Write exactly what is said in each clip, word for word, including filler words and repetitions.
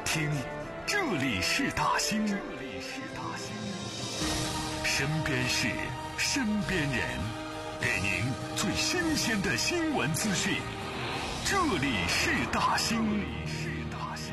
听，这里是大兴，这里是大兴，身边事，身边人，给您最新鲜的新闻资讯。这里是大兴，这里是大兴。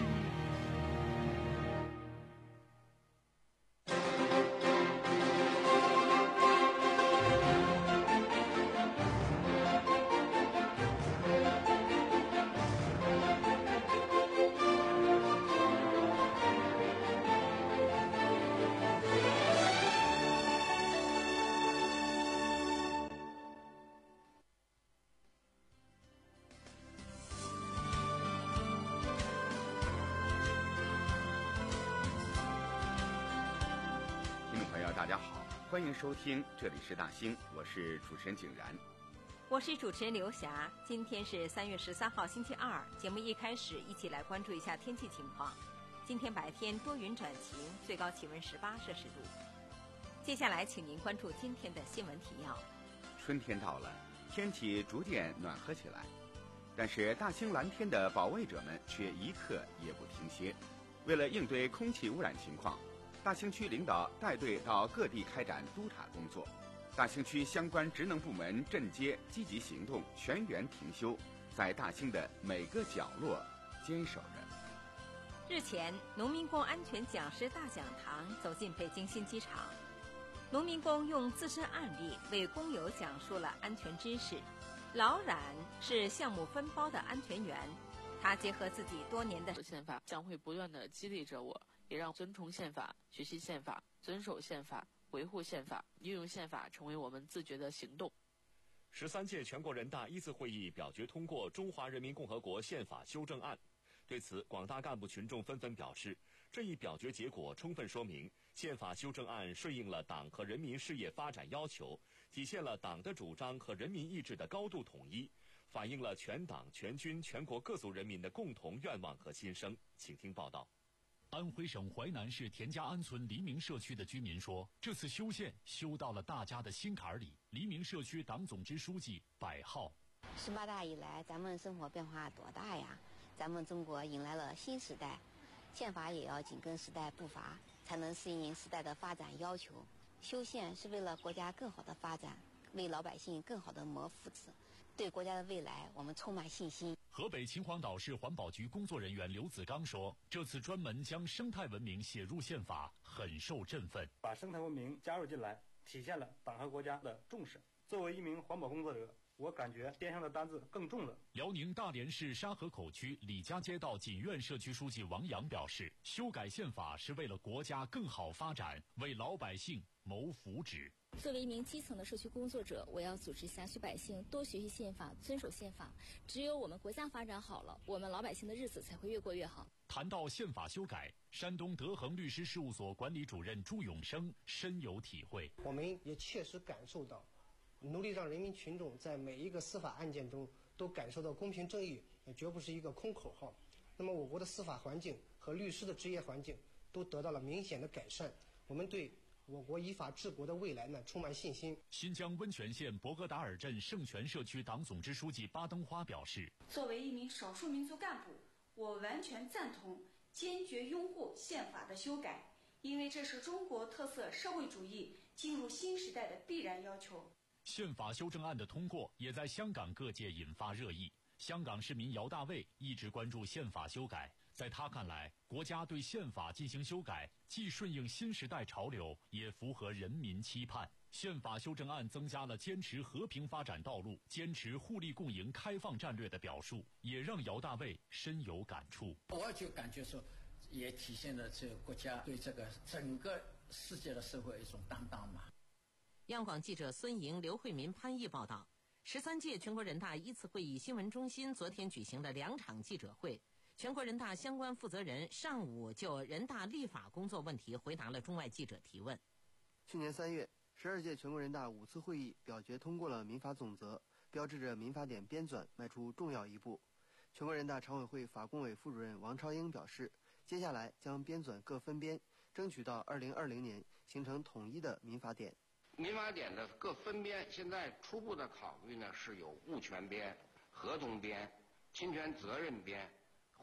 大家好，欢迎收听，这里是大兴，我是主持人景然， 我是主持人刘霞。今天是三月十三号，星期二。节目一开始，一起来关注一下天气情况。今天白天多云转晴，最高气温十八摄氏度。接下来，请您关注今天的新闻提要。 春天到了，天气逐渐暖和起来，但是大兴蓝天的保卫者们却一刻也不停歇。为了应对空气污染情况，大兴区领导带队到各地开展督查工作，大兴区相关职能部门镇街积极行动，全员停休，在大兴的每个角落坚守着。 日前，农民工安全讲师大讲堂走进北京新机场，农民工用自身案例为工友讲述了安全知识。老冉是项目分包的安全员，他结合自己多年的宪法，将会不断地激励着我，也让遵从宪法、学习宪法、遵守宪法、维护宪法、运用宪法成为我们自觉的行动。 十三届全国人大一次会议表决通过《中华人民共和国宪法修正案》。对此，广大干部群众纷纷表示，这一表决结果充分说明，宪法修正案顺应了党和人民事业发展要求，体现了党的主张和人民意志的高度统一，反映了全党全军全国各族人民的共同愿望和心声。请听报道。 安徽省淮南市田家安村黎明社区的居民说，这次修宪修到了大家的心坎里。黎明社区党总支书记柏浩： 十八大以来，咱们生活变化多大呀？咱们中国迎来了新时代，宪法也要紧跟时代步伐，才能适应时代的发展要求。修宪是为了国家更好的发展，为老百姓更好的谋福祉，对国家的未来我们充满信心。 河北秦皇岛市环保局工作人员刘子刚说，这次专门将生态文明写入宪法，很受振奋。 把生态文明加入进来，体现了党和国家的重视。作为一名环保工作者，我感觉肩上的担子更重了。 辽宁大连市沙河口区李家街道锦苑社区书记王阳表示，修改宪法是为了国家更好发展，为老百姓谋福祉。 作为一名基层的社区工作者，我要组织辖区百姓多学习宪法，遵守宪法。只有我们国家发展好了，我们老百姓的日子才会越过越好。 谈到宪法修改，山东德恒律师事务所管理主任朱永生深有体会。 我们也切实感受到，努力让人民群众在每一个司法案件中都感受到公平正义，也绝不是一个空口号。那么我国的司法环境和律师的职业环境都得到了明显的改善，我们对我国依法治国的未来呢充满信心。 新疆温泉县博格达尔镇圣泉社区党总支书记巴登花表示， 作为一名少数民族干部，我完全赞同坚决拥护宪法的修改，因为这是中国特色社会主义进入新时代的必然要求。 宪法修正案的通过也在香港各界引发热议。香港市民姚大卫一直关注宪法修改，在他看来，国家对宪法进行修改，既顺应新时代潮流，也符合人民期盼。宪法修正案增加了坚持和平发展道路、坚持互利共赢开放战略的表述，也让姚大卫深有感触。 我就感觉说，也体现了这个国家对这个整个世界的社会一种担当嘛。 央广记者孙莹、刘慧民、潘毅报道。十三届全国人大一次会议新闻中心昨天举行了两场记者会，全国人大相关负责人上午就人大立法工作问题回答了中外记者提问。 去年三月，十二届全国人大五次会议表决通过了民法总则，标志着民法典编纂迈出重要一步。全国人大常委会法工委副主任王超英表示，接下来将编纂各分编，争取到二零二零年形成统一的民法典。 民法典的各分编现在初步的考虑呢，是有物权编、合同编、侵权责任编、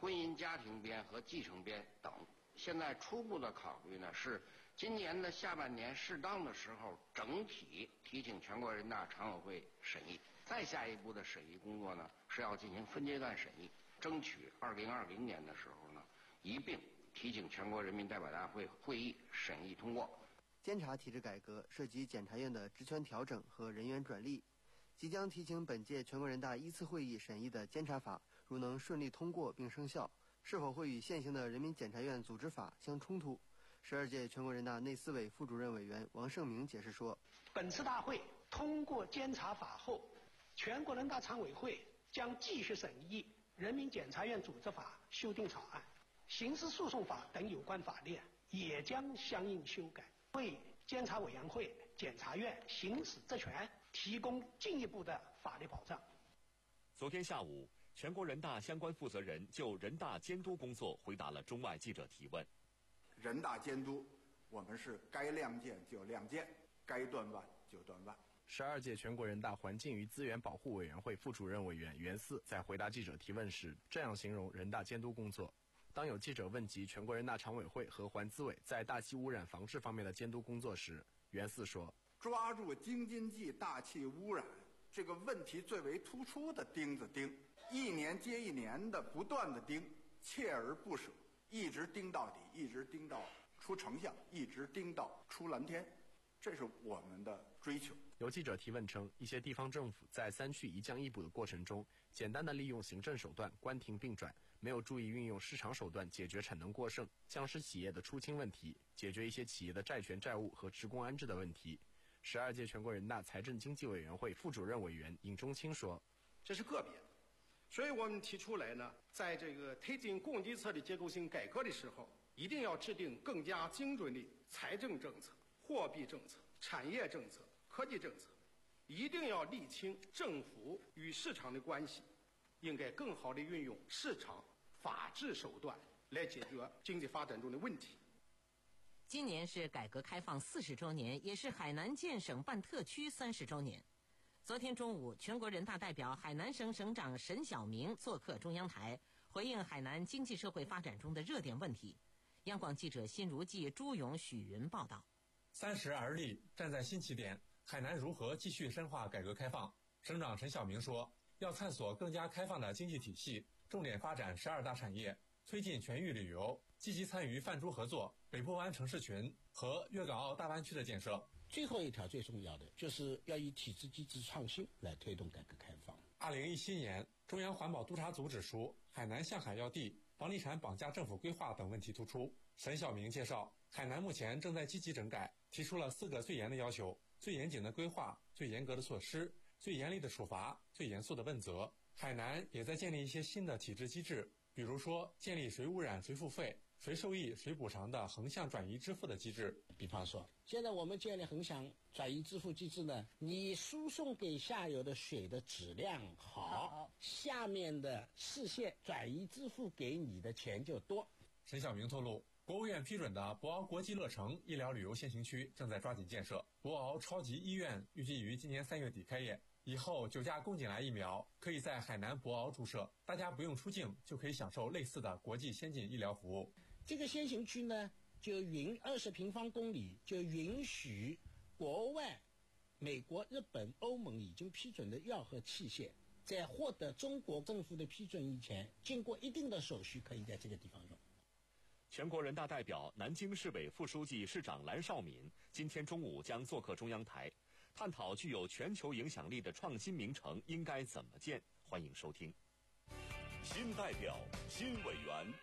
婚姻家庭编和继承编等。现在初步的考虑呢是，今年的下半年适当的时候整体提请全国人大常委会审议。再下一步的审议工作呢是要进行分阶段审议，争取二零二零年的时候呢一并提请全国人民代表大会会议审议通过。 监察体制改革涉及检察院的职权调整和人员转隶，即将提请本届全国人大一次会议审议的监察法，如能顺利通过并生效，是否会与现行的人民检察院组织法相冲突？十二届全国人大内司委副主任委员王胜明解释说， 本次大会通过监察法后，全国人大常委会将继续审议人民检察院组织法修订草案，刑事诉讼法等有关法律也将相应修改，为监察委员会、检察院行使职权提供进一步的法律保障。 昨天下午，全国人大相关负责人就人大监督工作回答了中外记者提问。 人大监督，我们是该亮剑就亮剑，该断腕就断腕。 十二届全国人大环境与资源保护委员会副主任委员袁四在回答记者提问时，这样形容人大监督工作。当有记者问及全国人大常委会和环资委在大气污染防治方面的监督工作时，袁四说：“ 抓住京津冀大气污染这个问题最为突出的钉子钉，一年接一年的不断的钉，锲而不舍，一直盯到底，一直盯到出成效，一直盯到出蓝天，这是我们的追求。” 有记者提问称，一些地方政府在三去一降一补的过程中，简单的利用行政手段关停并转，没有注意运用市场手段解决产能过剩、僵尸企业的出清问题，解决一些企业的债权债务和职工安置的问题。十二届全国人大财政经济委员会副主任委员尹中清说：“ 这是个别的，所以我们提出来呢，在这个推进供给侧的结构性改革的时候，一定要制定更加精准的财政政策、货币政策、产业政策、科技政策，一定要理清政府与市场的关系，应该更好地运用市场法治手段来解决经济发展中的问题。” 今年是改革开放四十周年，也是海南建省办特区三十周年。昨天中午，全国人大代表海南省省长沈晓明做客中央台，回应海南经济社会发展中的热点问题。央广记者辛如记、朱勇、许云报道。 三十而立，站在新起点，海南如何继续深化改革开放？省长沈晓明说，要探索更加开放的经济体系，重点发展十二大产业，推进全域旅游，积极参与泛珠合作、北部湾城市群和粤港澳大湾区的建设。 最后一条最重要的就是要以体制机制创新来推动改革开放。 二零一七年，中央环保督察组指出，海南向海要地、房地产绑架政府规划等问题突出。沈晓明介绍，海南目前正在积极整改，提出了四个最严的要求：最严谨的规划、最严格的措施、最严厉的处罚、最严肃的问责。海南也在建立一些新的体制机制，比如说建立谁污染谁付费、谁受益谁补偿的横向转移支付的机制。 比方说，现在我们建立横向转移支付机制呢，你输送给下游的水的质量好，下面的市县转移支付给你的钱就多。 沈晓明透露，国务院批准的博鳌国际乐城医疗旅游先行区正在抓紧建设，博鳌超级医院预计于今年三月底开业。以后九价宫颈癌疫苗可以在海南博鳌注射，大家不用出境就可以享受类似的国际先进医疗服务。 这个先行区呢，就允二十平方公里就允许国外、美国、日本、欧盟已经批准的药和器械，在获得中国政府的批准以前，经过一定的手续，可以在这个地方用。 全国人大代表、南京市委副书记、市长蓝绍敏今天中午将做客中央台，探讨具有全球影响力的创新名城应该怎么建。欢迎收听。 新代表、新委员。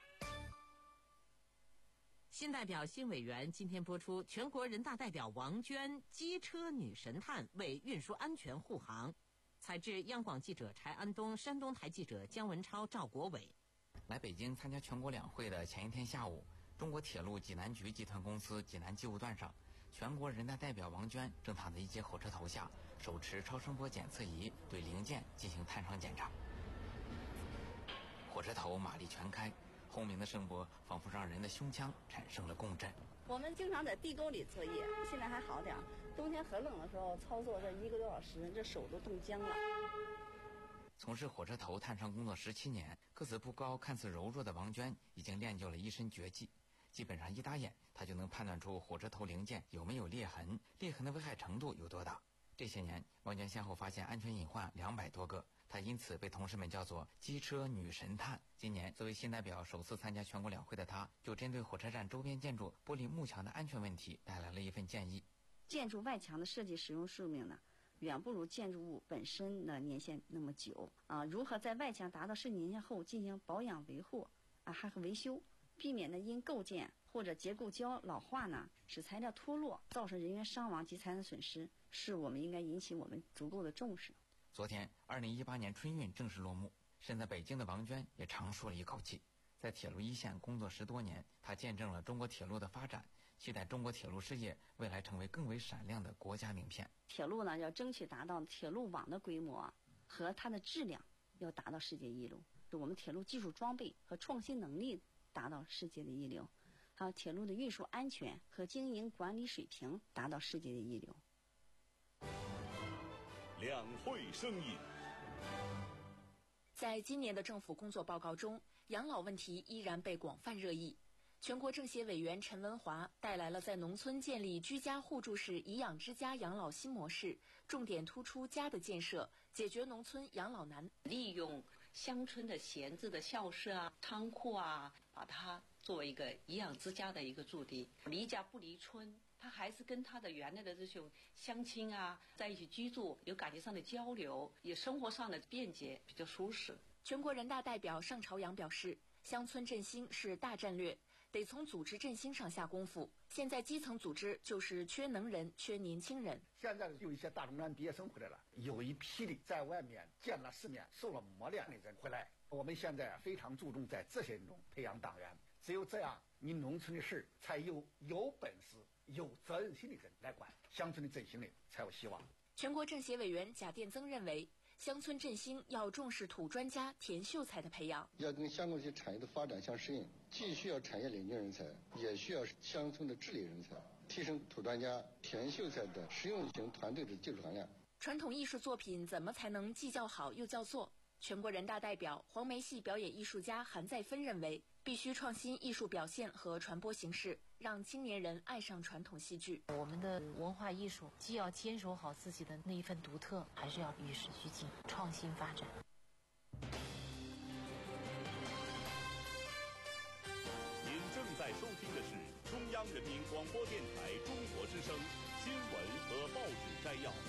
新代表、新委员今天播出。全国人大代表王娟机车女神探为运输安全护航。采制央广记者柴安东，山东台记者姜文超、赵国伟。 来北京参加全国两会的前一天下午，中国铁路济南局集团公司济南机务段上，全国人大代表王娟正躺在一节火车头下，手持超声波检测仪对零件进行探伤检查。火车头马力全开，轰鸣的声波仿佛让人的胸腔产生了共振。 我们经常在地沟里作业，现在还好点，冬天很冷的时候操作这一个多小时，这手都冻僵了。 从从事火车头探伤工作十七年，个子不高、看似柔弱的王娟已经练就了一身绝技。基本上一打眼，她就能判断出火车头零件有没有裂痕，裂痕的危害程度有多大。这些年，王娟先后发现安全隐患两百多个，她因此被同事们叫做机车女神探。今年作为新代表首次参加全国两会的她，就针对火车站周边建筑玻璃幕墙的安全问题带来了一份建议。 建筑外墙的设计使用寿命呢，远不如建筑物本身的年限那么久啊。如何在外墙达到设计年限后进行保养维护啊，还和维修，避免呢因构件或者结构胶老化呢，使材料脱落，造成人员伤亡及财产损失，是我们应该引起我们足够的重视。 昨天，二零一八年春运正式落幕，身在北京的王娟也长舒了一口气。在铁路一线工作十多年，她见证了中国铁路的发展，期待中国铁路事业未来成为更为闪亮的国家名片。 铁路呢，要争取达到铁路网的规模和它的质量要达到世界一流，我们铁路技术装备和创新能力达到世界的一流，还有铁路的运输安全和经营管理水平达到世界的一流。 两会声音。 在今年的政府工作报告中，养老问题依然被广泛热议。全国政协委员陈文华带来了在农村建立居家互助式颐养之家养老新模式，重点突出家的建设，解决农村养老难。 利用乡村的闲置的校舍啊、仓库啊，把它作为一个颐养之家的一个驻地，离家不离村。他还是跟他的原来的这种乡亲啊在一起居住，有感情上的交流，有生活上的便捷，比较舒适。 全国人大代表尚朝阳表示，乡村振兴是大战略，得从组织振兴上下功夫。现在基层组织就是缺能人、缺年轻人。 现在有一些大专班毕业生回来了，有一批的在外面见了世面、受了磨练的人回来。我们现在非常注重在这些人中培养党员，只有这样，你农村的事才有有本事、有责任心的人来管，乡村的振兴呢才有希望。 全国政协委员贾殿增认为，乡村振兴要重视土专家、田秀才的培养， 要跟相关一些产业的发展相适应，既需要产业领军人才，也需要乡村的治理人才，提升土专家、田秀才的实用型团队的技术含量。 传统艺术作品怎么才能既叫好又叫座？全国人大代表、黄梅戏表演艺术家韩再芬认为，必须创新艺术表现和传播形式，让青年人爱上传统戏剧。 我们的文化艺术既要坚守好自己的那一份独特，还是要与时俱进、创新发展。 您正在收听的是中央人民广播电台中国之声新闻和报纸摘要。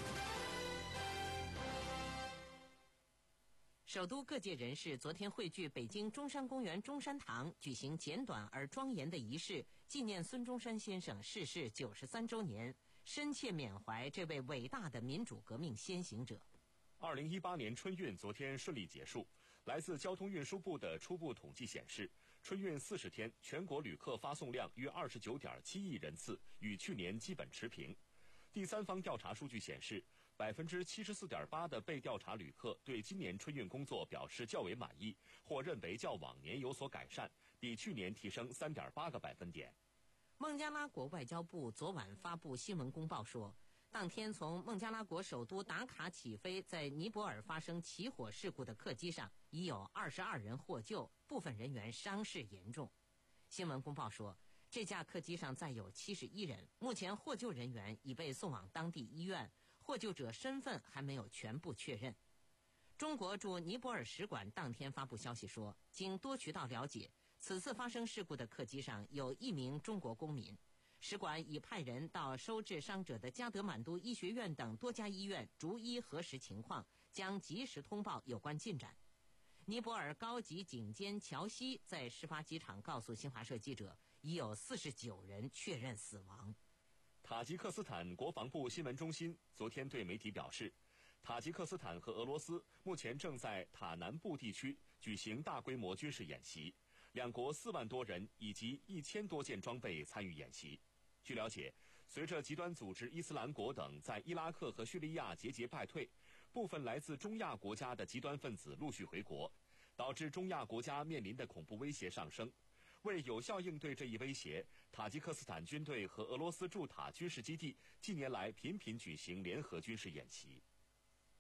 首都各界人士昨天汇聚北京中山公园中山堂，举行简短而庄严的仪式，纪念孙中山先生逝世九十三周年，深切缅怀这位伟大的民主革命先行者。 二零一八年春运昨天顺利结束。来自交通运输部的初步统计显示，春运四十天全国旅客发送量约二十九点七亿人次，与去年基本持平。第三方调查数据显示，百分之七十四点八的被调查旅客对今年春运工作表示较为满意，或认为较往年有所改善，比去年提升三点八个百分点。 孟加拉国外交部昨晚发布新闻公报说，当天从孟加拉国首都达卡起飞，在尼泊尔发生起火事故的客机上，已有二十二人获救，部分人员伤势严重。新闻公报说，这架客机上载有七十一人，目前获救人员已被送往当地医院，获救者身份还没有全部确认。中国驻尼泊尔使馆当天发布消息说，经多渠道了解，此次发生事故的客机上有一名中国公民。使馆已派人到收治伤者的加德满都医学院等多家医院逐一核实情况，将及时通报有关进展。尼泊尔高级警监乔西在事发机场告诉新华社记者，已有四十九人确认死亡。 塔吉克斯坦国防部新闻中心昨天对媒体表示，塔吉克斯坦和俄罗斯目前正在塔南部地区举行大规模军事演习，两国四万多人以及一千多件装备参与演习。据了解，随着极端组织伊斯兰国等在伊拉克和叙利亚节节败退，部分来自中亚国家的极端分子陆续回国，导致中亚国家面临的恐怖威胁上升。为有效应对这一威胁，塔吉克斯坦军队和俄罗斯驻塔军事基地近年来频频举行联合军事演习。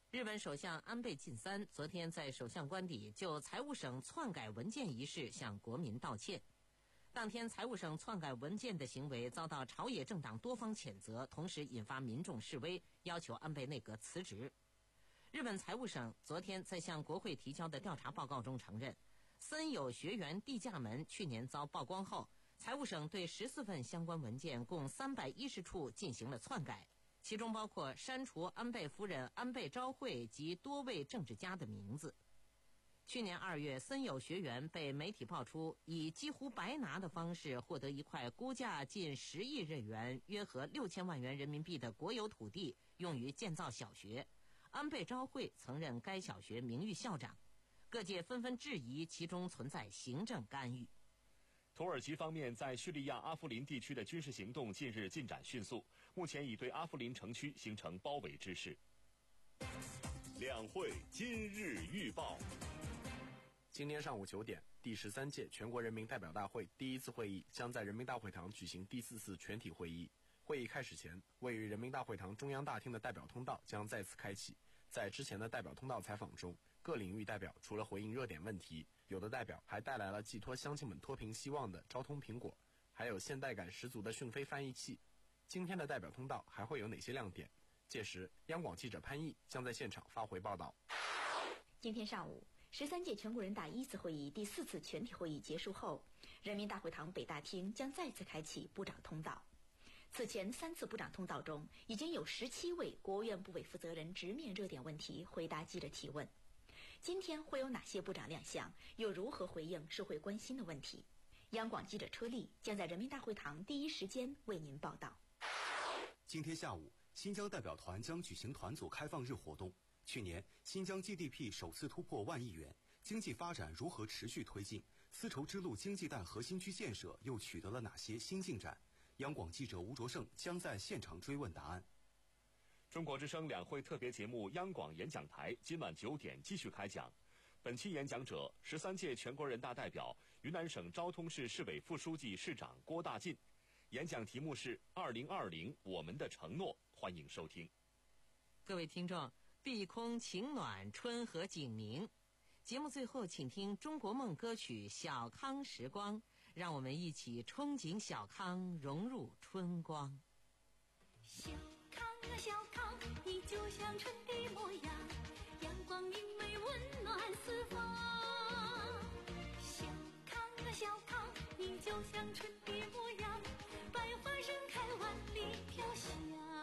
日本首相安倍晋三昨天在首相官邸就财务省篡改文件一事向国民道歉。当天，财务省篡改文件的行为遭到朝野政党多方谴责，同时引发民众示威，要求安倍内阁辞职。日本财务省昨天在向国会提交的调查报告中承认，森友学园地价门去年遭曝光后，财务省对十四份相关文件共三百一十处进行了篡改，其中包括删除安倍夫人安倍昭惠及多位政治家的名字。去年二月，森友学园被媒体爆出以几乎白拿的方式获得一块估价近十亿日元，约合六千万元人民币的国有土地，用于建造小学。安倍昭惠曾任该小学名誉校长，各界纷纷质疑其中存在行政干预。 土耳其方面在叙利亚阿夫林地区的军事行动近日进展迅速，目前已对阿夫林城区形成包围之势。 两会今日预报。 今天上午九点，第十三届全国人民代表大会第一次会议将在人民大会堂举行第四次全体会议。会议开始前，位于人民大会堂中央大厅的代表通道将再次开启。在之前的代表通道采访中，各领域代表除了回应热点问题，有的代表还带来了寄托乡亲们脱贫希望的昭通苹果，还有现代感十足的讯飞翻译器。今天的代表通道还会有哪些亮点？届时，央广记者潘毅将在现场发回报道。 今天上午，十三届全国人大一次会议第四次全体会议结束后，人民大会堂北大厅将再次开启部长通道。此前三次部长通道中，已经有十七位国务院部委负责人直面热点问题，回答记者提问。今天会有哪些部长亮相？又如何回应社会关心的问题？央广记者车丽将在人民大会堂第一时间为您报道。 今天下午，新疆代表团将举行团组开放日活动。去年，新疆 G D P 首次突破万亿元，经济发展如何持续推进？丝绸之路经济带核心区建设又取得了哪些新进展？央广记者吴卓胜将在现场追问答案。 中国之声两会特别节目央广演讲台今晚九点继续开讲。本期演讲者，十三届全国人大代表、云南省昭通市市委副书记、市长郭大进。演讲题目是“二零二零我们的承诺”，欢迎收听。 各位听众，碧空晴暖，春和景明。节目最后，请听中国梦歌曲《小康时光》，让我们一起憧憬小康融入春光。 小康啊小康，你就像春的模样，阳光明媚温暖四方。小康啊小康，你就像春的模样，百花盛开万里飘香。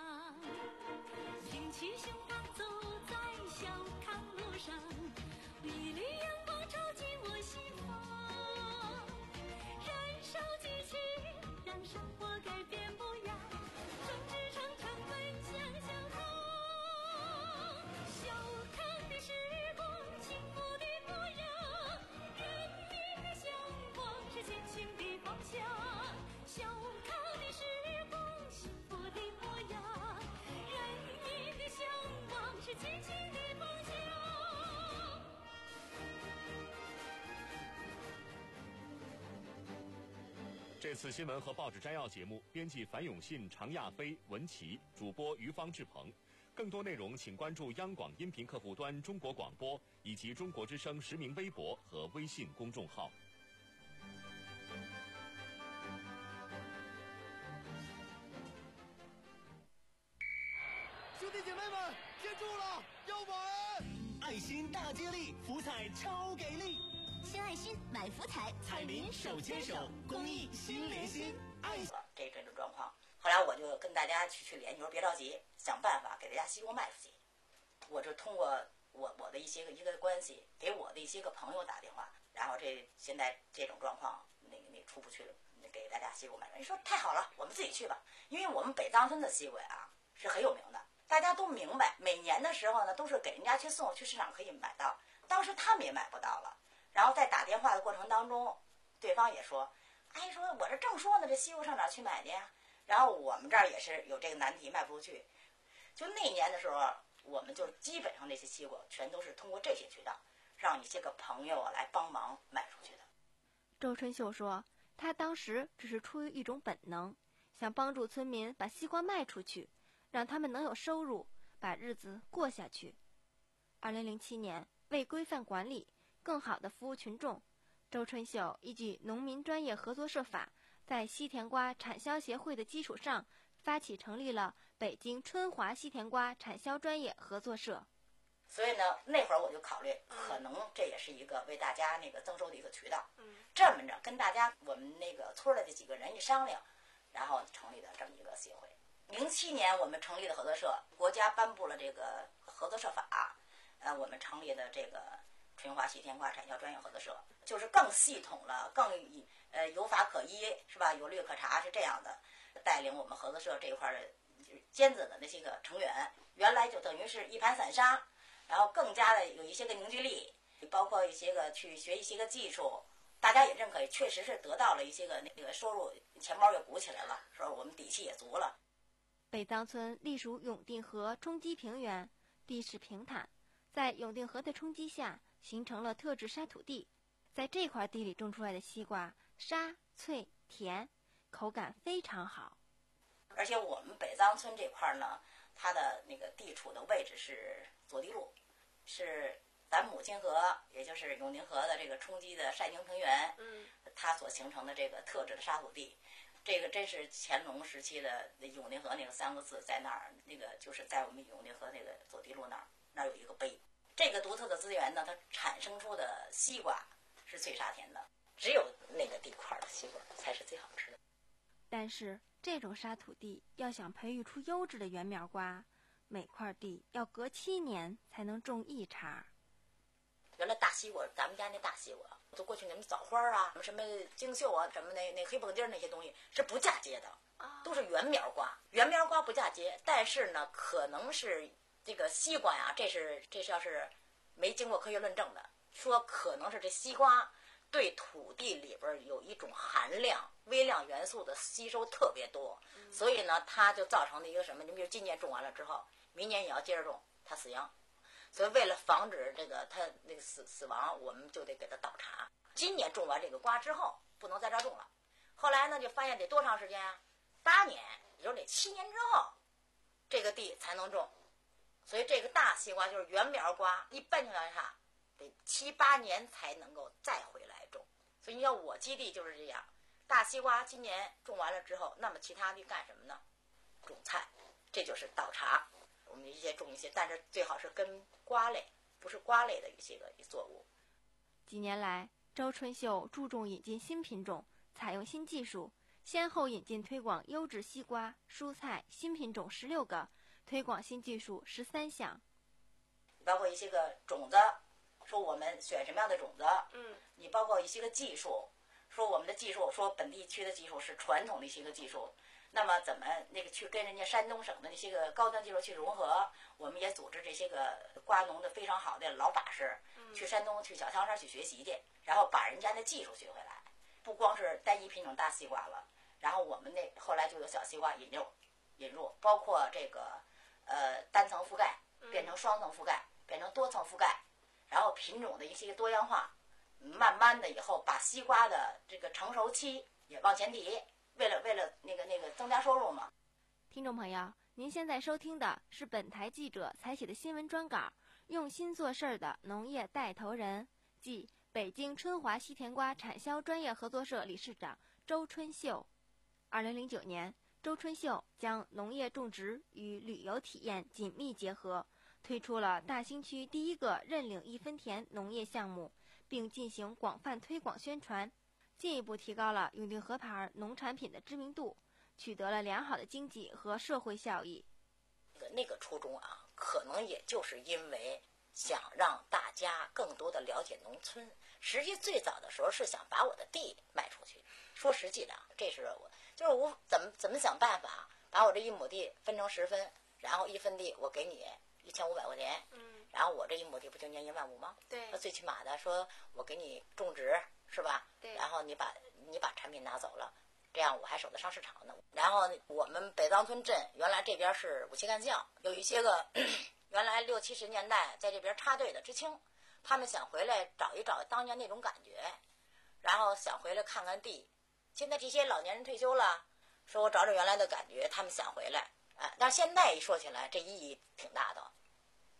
举起胸膛走在小康路上，一缕阳光照进我心房，燃烧激情，让生活改变模样，众志成城奔向小康。小康的时光，幸福的模样，人民的向往是前行的方向。小康的时光，幸福的模样，人民的向往是前行的方向。 这次新闻和报纸摘要节目，编辑樊永信、常亚飞、文琪，主播于方志鹏。更多内容请关注央广音频客户端中国广播以及中国之声实名微博和微信公众号。 兄弟姐妹们，接住了，要买！爱心大接力，福彩超给力！ 新爱心买福彩， 彩民手牵手，公益心连心。爱这这种状况，后来我就跟大家去去联系，说别着急，想办法给大家西瓜卖出去。我就通过我我的一些个一个关系，给我的一些个朋友打电话，然后这现在这种状况，那个那个出不去了，给大家西瓜卖。人说太好了，我们自己去吧，因为我们北藏村的西瓜啊是很有名的。大家都明白，每年的时候呢，都是给人家去送，去市场可以买到。当时他们也买不到了，然后在打电话的过程当中，对方也说：“哎，说我这正说呢，这西瓜上哪去买去呀？”然后我们这儿也是有这个难题，卖不出去。就那年的时候，我们就基本上那些西瓜全都是通过这些渠道，让一些个朋友啊来帮忙卖出去的。 周春秀说，他当时只是出于一种本能，想帮助村民把西瓜卖出去。让他们能有收入，把日子过下去。 二零零七年，为规范管理，更好地服务群众，周春秀依据农民专业合作社法，在西甜瓜产销协会的基础上，发起成立了北京春华西甜瓜产销专业合作社。 所以呢，那会儿我就考虑，可能这也是一个为大家那个增收的一个渠道。嗯，这么着跟大家我们那个村里的几个人一商量，然后成立的这么一个协会。零七年我们成立的合作社，国家颁布了这个合作社法，呃，我们成立的这个春华西甜瓜产销专业合作社，就是更系统了，更呃有法可依，是吧？有律可查，是这样的。带领我们合作社这一块的尖子的那些个成员，原来就等于是一盘散沙。然后更加的有一些个凝聚力，包括一些个去学一些个技术，大家也认可，确实是得到了一些个那个收入，钱包也鼓起来了，说我们底气也足了。 北藏村隶属永定河冲积平原，地势平坦，在永定河的冲击下形成了特质沙土地，在这块地里种出来的西瓜沙脆甜，口感非常好。 而且我们北藏村这块呢，它的那个地处的位置是左地路，是咱母亲河，也就是永定河的这个冲击的晒凝平原，嗯，它所形成的这个特质的沙土地，这个真是乾隆时期的永定河那个三个字在那儿，那个就是在我们永定河那个左地路那儿，那儿有一个碑。这个独特的资源呢，它产生出的西瓜是脆沙甜的，只有那个地块的西瓜才是最好吃的。 但是这种沙土地要想培育出优质的圆苗瓜，每块地要隔七年才能种一茬。 原来大西瓜，咱们家那大西瓜，都过去那么枣花啊，什么京秀啊，什么那那黑蹦丁那些东西是不嫁接的，都是圆苗瓜。圆苗瓜不嫁接，但是呢，可能是这个西瓜呀，这是这是要是没经过科学论证的，说可能是这西瓜对土地里边有一种含量微量元素的吸收特别多，嗯、所以呢，它就造成了一个什么？你比如今年种完了之后，明年也要接着种，它死秧。所以为了防止这个它那个死死亡，我们就得给它倒茬。今年种完这个瓜之后，不能再这种了。后来呢，就发现得多长时间啊？八年，也就是得七年之后，这个地才能种。所以这个大西瓜就是圆苗瓜，一般情况下得七八年才能够再回来种。所以你像我基地就是这样，大西瓜今年种完了之后，那么其他地干什么呢？种菜，这就是倒茬。我们一些种一些，但是最好是跟瓜类，不是瓜类的一些个作物。 几年来，周春秀注重引进新品种，采用新技术，先后引进推广优质西瓜、蔬菜新品种十六个，推广新技术十三项。 包括一些个种子，说我们选什么样的种子，嗯，你包括一些个技术，说我们的技术，说本地区的技术是传统的一些个技术。那么怎么那个去跟人家山东省的那些个高端技术去融合？我们也组织这些个瓜农的非常好的老法师，嗯、去山东去小汤山去学习去，然后把人家的技术学回来。不光是单一品种大西瓜了，然后我们那后来就有小西瓜引入，引入包括这个呃单层覆盖变成双层覆盖，变成多层覆盖，然后品种的一些多样化，慢慢的以后把西瓜的这个成熟期也往前提。为了为了那个那个增加收入嘛。 听众朋友，您现在收听的是本台记者采写的新闻专稿，用心做事儿的农业带头人，即北京春华西甜瓜产销专业合作社理事长周春秀。二零零九年，周春秀将农业种植与旅游体验紧密结合，推出了大兴区第一个认领一分田农业项目，并进行广泛推广宣传。进一步提高了永定河牌农产品的知名度，取得了良好的经济和社会效益。 那个初衷啊，可能也就是因为想让大家更多的了解农村。实际最早的时候是想把我的地卖出去。说实际的，这是我就是我怎么怎么想办法把我这一亩地分成十分，然后一分地我给你一千五百块钱，嗯，然后我这一亩地不就年一万五吗？对，那最起码的说我给你种植。是吧？对。然后你把你把产品拿走了，这样我还守得上市场呢。然后我们北藏村镇原来这边是武器干校，有一些个原来六七十年代在这边插队的知青，他们想回来找一找当年那种感觉，然后想回来看看地。现在这些老年人退休了，说我找找原来的感觉，他们想回来，哎，但是现在一说起来，这意义挺大的。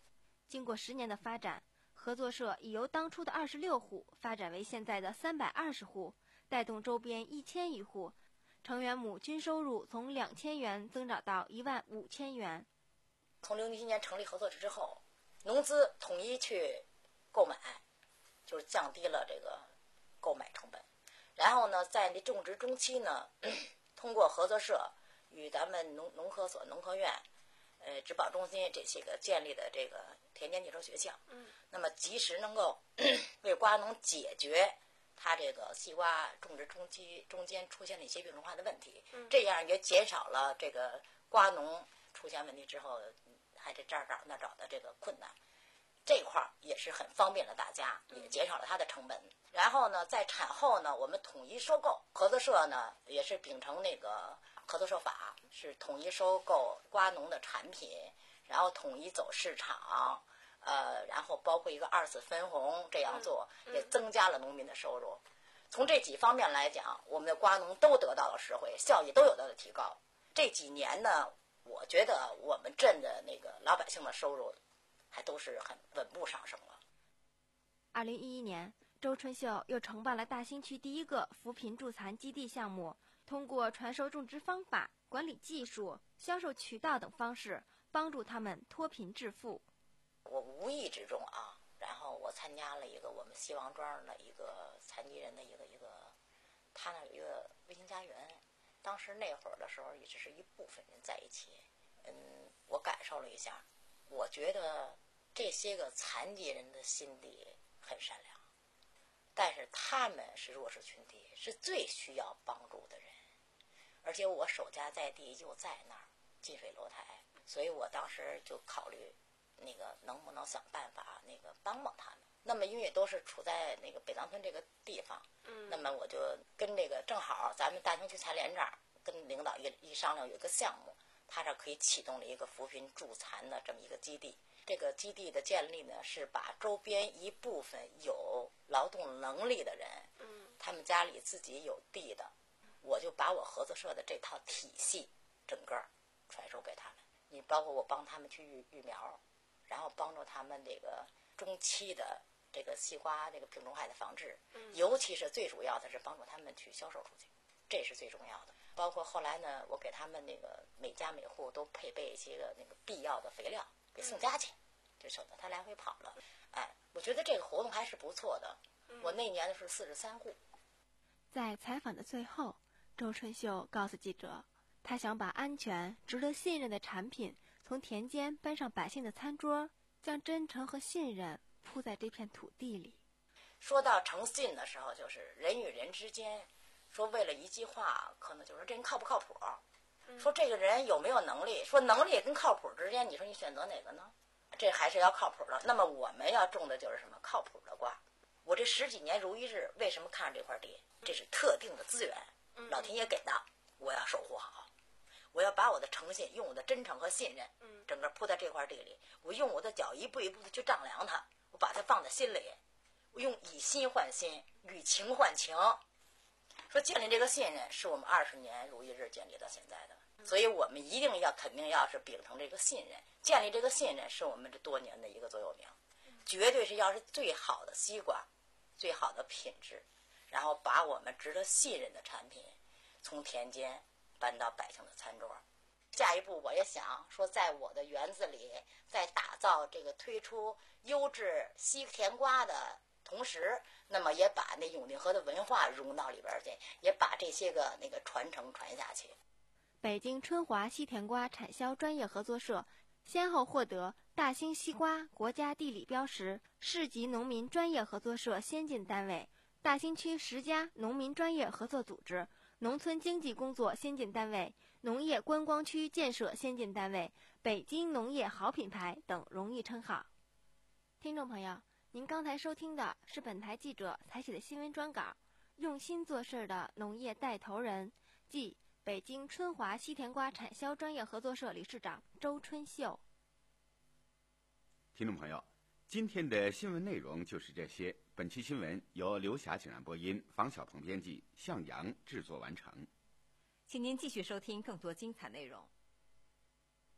经过十年的发展，合作社已由当初的二十六户发展为现在的三百二十户，带动周边一千余户，成员亩均收入从两千元增长到一万五千元。 从零七年成立合作社之后，农资统一去购买，就是降低了这个购买成本。然后呢，在这种植中期呢，通过合作社与咱们农农科所、农科院、呃植保中心这些个建立的这个田间技术学校，嗯，那么及时能够为瓜农解决他这个西瓜种植中期中间出现的一些病虫害的问题，嗯，这样也减少了这个瓜农出现问题之后还得这儿找那找的这个困难。这块儿也是很方便了大家，也减少了它的成本。然后呢，在产后呢，我们统一收购，合作社呢也是秉承那个合作社法，是统一收购瓜农的产品，然后统一走市场，呃，然后包括一个二次分红，这样做也增加了农民的收入。从这几方面来讲，我们的瓜农都得到了实惠，效益都有到了提高。这几年呢，我觉得我们镇的那个老百姓的收入还都是很稳步上升了。 二零一一年，周春秀又承办了大兴区第一个扶贫助残基地项目，通过传授种植方法、管理技术、销售渠道等方式，帮助他们脱贫致富。 我无意之中啊，然后我参加了一个我们希望庄的一个残疾人的一个一个，他那有一个微型家园，当时那会儿的时候也只是一部分人在一起，嗯，我感受了一下，我觉得这些个残疾人的心地很善良，但是他们是弱势群体，是最需要帮助的人，而且我守家在地就在那儿，近水楼台，所以我当时就考虑那个能不能想办法那个帮帮他们。那么因为都是处在那个北塘村这个地方，嗯，那么我就跟这个正好咱们大兴区残联这儿跟领导一一商量，有一个项目，他这可以启动了一个扶贫助残的这么一个基地。这个基地的建立呢，是把周边一部分有劳动能力的人，嗯，他们家里自己有地的，我就把我合作社的这套体系整个传授给他们。你包括我帮他们去育育苗，然后帮助他们这个中期的这个西瓜这个病虫害的防治，嗯，尤其是最主要的是帮助他们去销售出去，这是最重要的。包括后来呢，我给他们那个每家每户都配备一些个那个必要的肥料，给送家去，就省得他来回跑了。哎，我觉得这个活动还是不错的。我那年的是四十三户。 在采访的最后，周春秀告诉记者，他想把安全、值得信任的产品从田间搬上百姓的餐桌，将真诚和信任铺在这片土地里。 说到诚信的时候，就是人与人之间，说为了一句话，可能就是这人靠不靠谱，嗯，说这个人有没有能力，说能力跟靠谱之间，你说你选择哪个呢？这还是要靠谱的。那么我们要种的就是什么？靠谱的瓜。我这十几年如一日，为什么看这块地？这是特定的资源，老天爷给的，我要守护好。我要把我的诚信，用我的真诚和信任，整个铺在这块地里。我用我的脚一步一步的去丈量它，我把它放在心里。我用以心换心，以情换情。说建立这个信任，是我们二十年如一日建立到现在的，所以我们一定要肯定要是秉承这个信任，建立这个信任是我们这多年的一个座右铭，绝对是要是最好的西瓜，最好的品质，然后把我们值得信任的产品从田间搬到百姓的餐桌。下一步我也想说，在我的园子里，在打造这个推出优质西甜瓜的同时，那么也把那永定河的文化融到里边去，也把这些个那个传承传下去。 北京春华西甜瓜产销专业合作社先后获得大兴西瓜国家地理标识、市级农民专业合作社先进单位、大兴区十家农民专业合作组织、农村经济工作先进单位、农业观光区建设先进单位、北京农业好品牌等荣誉称号。听众朋友，您刚才收听的是本台记者采写的新闻专稿，用心做事的农业带头人，即北京春华西甜瓜产销专业合作社理事长周春秀。 听众朋友，今天的新闻内容就是这些。本期新闻由刘霞请然播音，房晓彤编辑，向阳制作完成。 请您继续收听更多精彩内容。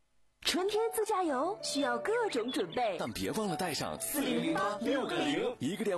春天自驾游需要各种准备， 但别忘了带上四零零八六个零，一个电话。